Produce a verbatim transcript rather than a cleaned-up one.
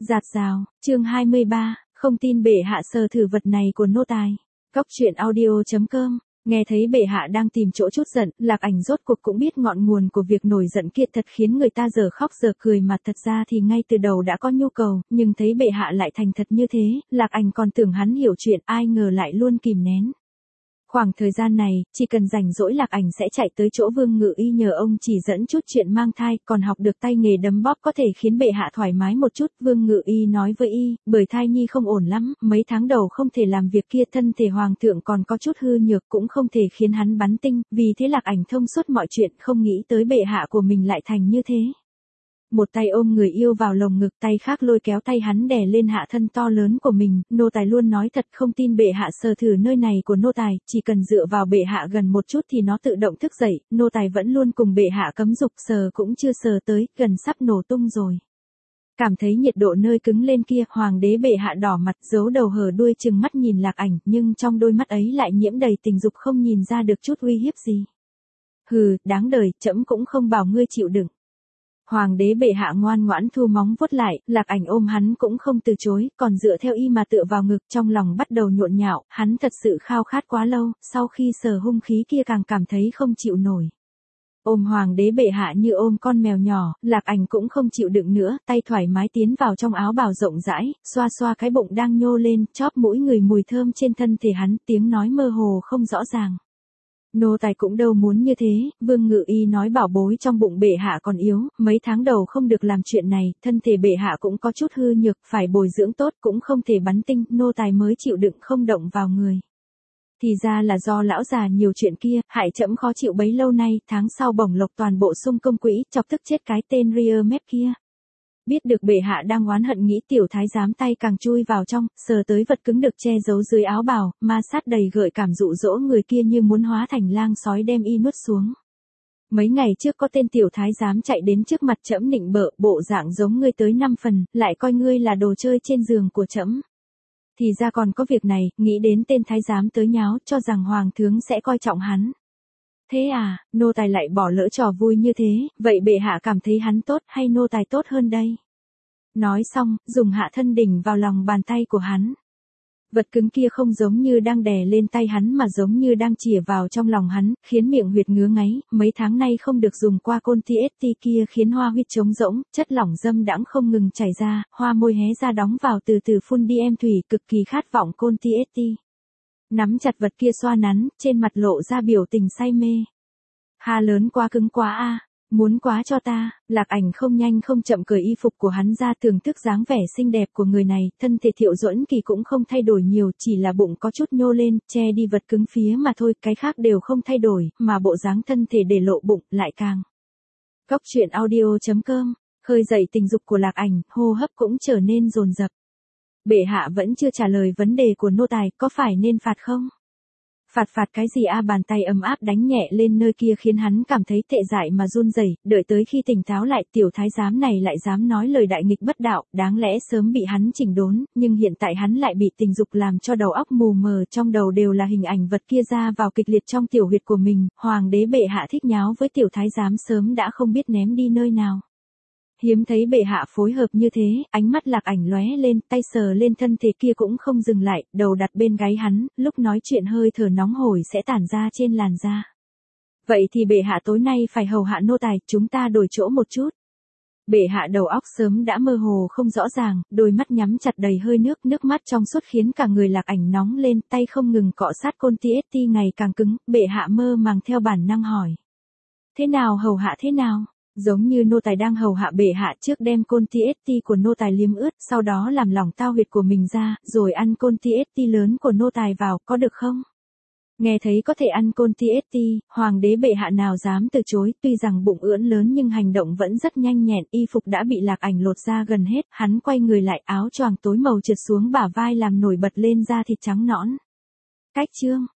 Giạt rào, chương hai mươi ba, không tin bệ hạ sờ thử vật này của nô tài. Cóc truyện audio chấm com. Nghe thấy bệ hạ đang tìm chỗ chút giận, Lạc Ảnh rốt cuộc cũng biết ngọn nguồn của việc nổi giận kia thật khiến người ta giờ khóc giờ cười mà thật ra thì ngay từ đầu đã có nhu cầu, nhưng thấy bệ hạ lại thành thật như thế, Lạc Ảnh còn tưởng hắn hiểu chuyện, ai ngờ lại luôn kìm nén. Khoảng thời gian này, chỉ cần rảnh rỗi Lạc Ảnh sẽ chạy tới chỗ Vương Ngự Y nhờ ông chỉ dẫn chút chuyện mang thai, còn học được tay nghề đấm bóp có thể khiến bệ hạ thoải mái một chút. Vương Ngự Y nói với Y, bởi thai nhi không ổn lắm, mấy tháng đầu không thể làm việc kia, thân thể hoàng thượng còn có chút hư nhược, cũng không thể khiến hắn bắn tinh, vì thế Lạc Ảnh thông suốt mọi chuyện, không nghĩ tới bệ hạ của mình lại thành như thế. Một tay ôm người yêu vào lồng ngực, tay khác lôi kéo tay hắn đè lên hạ thân to lớn của mình, nô tài luôn nói thật không tin bệ hạ sờ thử nơi này của nô tài, chỉ cần dựa vào bệ hạ gần một chút thì nó tự động thức dậy, nô tài vẫn luôn cùng bệ hạ cấm dục, sờ cũng chưa sờ tới, gần sắp nổ tung rồi. Cảm thấy nhiệt độ nơi cứng lên kia, hoàng đế bệ hạ đỏ mặt, giấu đầu hở đuôi trừng mắt nhìn Lạc Ảnh, nhưng trong đôi mắt ấy lại nhiễm đầy tình dục, không nhìn ra được chút uy hiếp gì. Hừ, đáng đời, trẫm cũng không bảo ngươi chịu đựng. Hoàng đế bệ hạ ngoan ngoãn thu móng vuốt lại, Lạc Ảnh ôm hắn cũng không từ chối, còn dựa theo Y mà tựa vào ngực, trong lòng bắt đầu nhộn nhạo, hắn thật sự khao khát quá lâu, sau khi sờ hung khí kia càng cảm thấy không chịu nổi. Ôm hoàng đế bệ hạ như ôm con mèo nhỏ, Lạc Ảnh cũng không chịu đựng nữa, tay thoải mái tiến vào trong áo bào rộng rãi, xoa xoa cái bụng đang nhô lên, chóp mũi người mùi thơm trên thân thể hắn, tiếng nói mơ hồ không rõ ràng. Nô tài cũng đâu muốn như thế, Vương Ngự Y nói bảo bối trong bụng bệ hạ còn yếu, mấy tháng đầu không được làm chuyện này, thân thể bệ hạ cũng có chút hư nhược, phải bồi dưỡng tốt, cũng không thể bắn tinh, nô tài mới chịu đựng không động vào người. Thì ra là do lão già nhiều chuyện kia, hại trẫm khó chịu bấy lâu nay, tháng sau bổng lộc toàn bộ sung công quỹ, chọc tức chết cái tên Ria mép kia. Biết được bệ hạ đang oán hận, nghĩ tiểu thái giám tay càng chui vào trong, sờ tới vật cứng được che giấu dưới áo bào, ma sát đầy gợi cảm dụ dỗ người kia như muốn hóa thành lang sói đem Y nuốt xuống. Mấy ngày trước có tên tiểu thái giám chạy đến trước mặt trẫm nịnh bợ, bộ dạng giống ngươi tới năm phần, lại coi ngươi là đồ chơi trên giường của trẫm. Thì ra còn có việc này, nghĩ đến tên thái giám tới nháo, cho rằng hoàng thướng sẽ coi trọng hắn. Thế à, nô tài lại bỏ lỡ trò vui như thế, vậy bệ hạ cảm thấy hắn tốt hay nô tài tốt hơn đây? Nói xong, dùng hạ thân đỉnh vào lòng bàn tay của hắn. Vật cứng kia không giống như đang đè lên tay hắn mà giống như đang chìa vào trong lòng hắn, khiến miệng huyệt ngứa ngáy, mấy tháng nay không được dùng qua côn ti ét tê kia khiến hoa huyết trống rỗng, chất lỏng dâm đãng không ngừng chảy ra, hoa môi hé ra đóng vào từ từ phun đi em thủy, cực kỳ khát vọng côn ti ét tê. Nắm chặt vật kia xoa nắn, trên mặt lộ ra biểu tình say mê. Ha lớn quá, cứng quá a, muốn quá cho ta. Lạc Ảnh không nhanh không chậm cởi y phục của hắn ra, thưởng thức dáng vẻ xinh đẹp của người này, thân thể Thiệu Duẫn Kỳ cũng không thay đổi nhiều, chỉ là bụng có chút nhô lên, che đi vật cứng phía mà thôi, cái khác đều không thay đổi, mà bộ dáng thân thể để lộ bụng lại càng. Cóc truyện audio chấm com, khơi dậy tình dục của Lạc Ảnh, hô hấp cũng trở nên dồn dập. Bệ hạ vẫn chưa trả lời vấn đề của nô tài, có phải nên phạt không? Phạt phạt cái gì a? Bàn tay ấm áp đánh nhẹ lên nơi kia khiến hắn cảm thấy tệ dại mà run rẩy, đợi tới khi tỉnh táo lại, tiểu thái giám này lại dám nói lời đại nghịch bất đạo, đáng lẽ sớm bị hắn chỉnh đốn, nhưng hiện tại hắn lại bị tình dục làm cho đầu óc mù mờ, trong đầu đều là hình ảnh vật kia ra vào kịch liệt trong tiểu huyệt của mình, hoàng đế bệ hạ thích nháo với tiểu thái giám sớm đã không biết ném đi nơi nào. Hiếm thấy bệ hạ phối hợp như thế, ánh mắt Lạc Ảnh lóe lên, tay sờ lên thân thể kia cũng không dừng lại, đầu đặt bên gáy hắn, lúc nói chuyện hơi thở nóng hổi sẽ tản ra trên làn da. Vậy thì bệ hạ tối nay phải hầu hạ nô tài, chúng ta đổi chỗ một chút. Bệ hạ đầu óc sớm đã mơ hồ không rõ ràng, đôi mắt nhắm chặt đầy hơi nước, nước mắt trong suốt khiến cả người Lạc Ảnh nóng lên, tay không ngừng cọ sát côn ti ét tê ngày càng cứng, bệ hạ mơ màng theo bản năng hỏi. Thế nào hầu hạ thế nào? Giống như nô tài đang hầu hạ bệ hạ, trước đem côn ti ét tê của nô tài liếm ướt, sau đó làm lỏng tao huyệt của mình ra, rồi ăn côn ti ét tê lớn của nô tài vào, có được không? Nghe thấy có thể ăn côn ti ét tê, hoàng đế bệ hạ nào dám từ chối, tuy rằng bụng ưỡn lớn nhưng hành động vẫn rất nhanh nhẹn, y phục đã bị Lạc Ảnh lột ra gần hết, hắn quay người lại, áo choàng tối màu trượt xuống bả vai làm nổi bật lên da thịt trắng nõn. Cách chương